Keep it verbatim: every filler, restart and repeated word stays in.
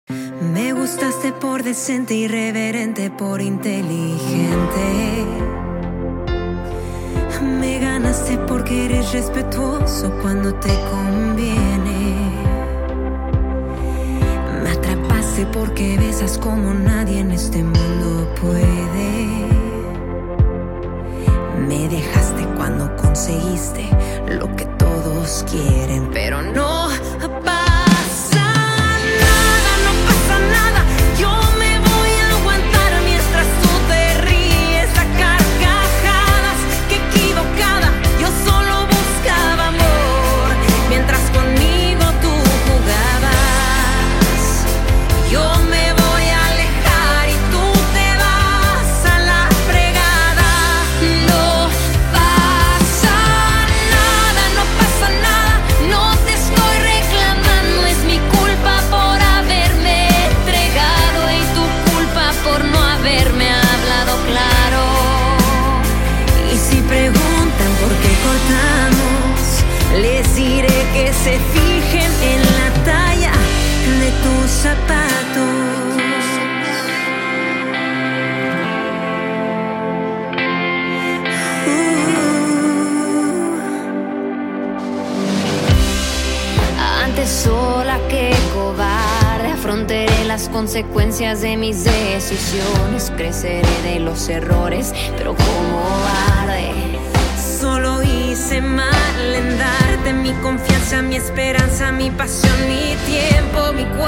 Me gustaste por decente, irreverente, por inteligente. Me ganaste porque eres respetuoso cuando te conviene. Me atrapaste porque besas como nadie en este mundo puede. Me dejaste cuando conseguiste lo que todos quieren, pero no pasa nada, no pasa nada. Yo me voy a aguantar mientras tú te ríes a carcajadas. Qué equivocada, yo solo buscaba amor mientras conmigo tú jugabas. Yo me voy a alejar y tú te vas a la fregada. No pasa nada, no pasa nada. No te estoy reclamando, es mi culpa por haberme entregado y tu culpa por no haberme hablado claro. Y si preguntan por qué cortamos, les diré que se fijen en la talla de tus zapatos. Antes sola que cobarde, afrontaré las consecuencias de mis decisiones. Creceré de los errores, pero como arde. Solo hice mal en darte mi confianza, mi esperanza, mi pasión, mi tiempo, mi cuerpo.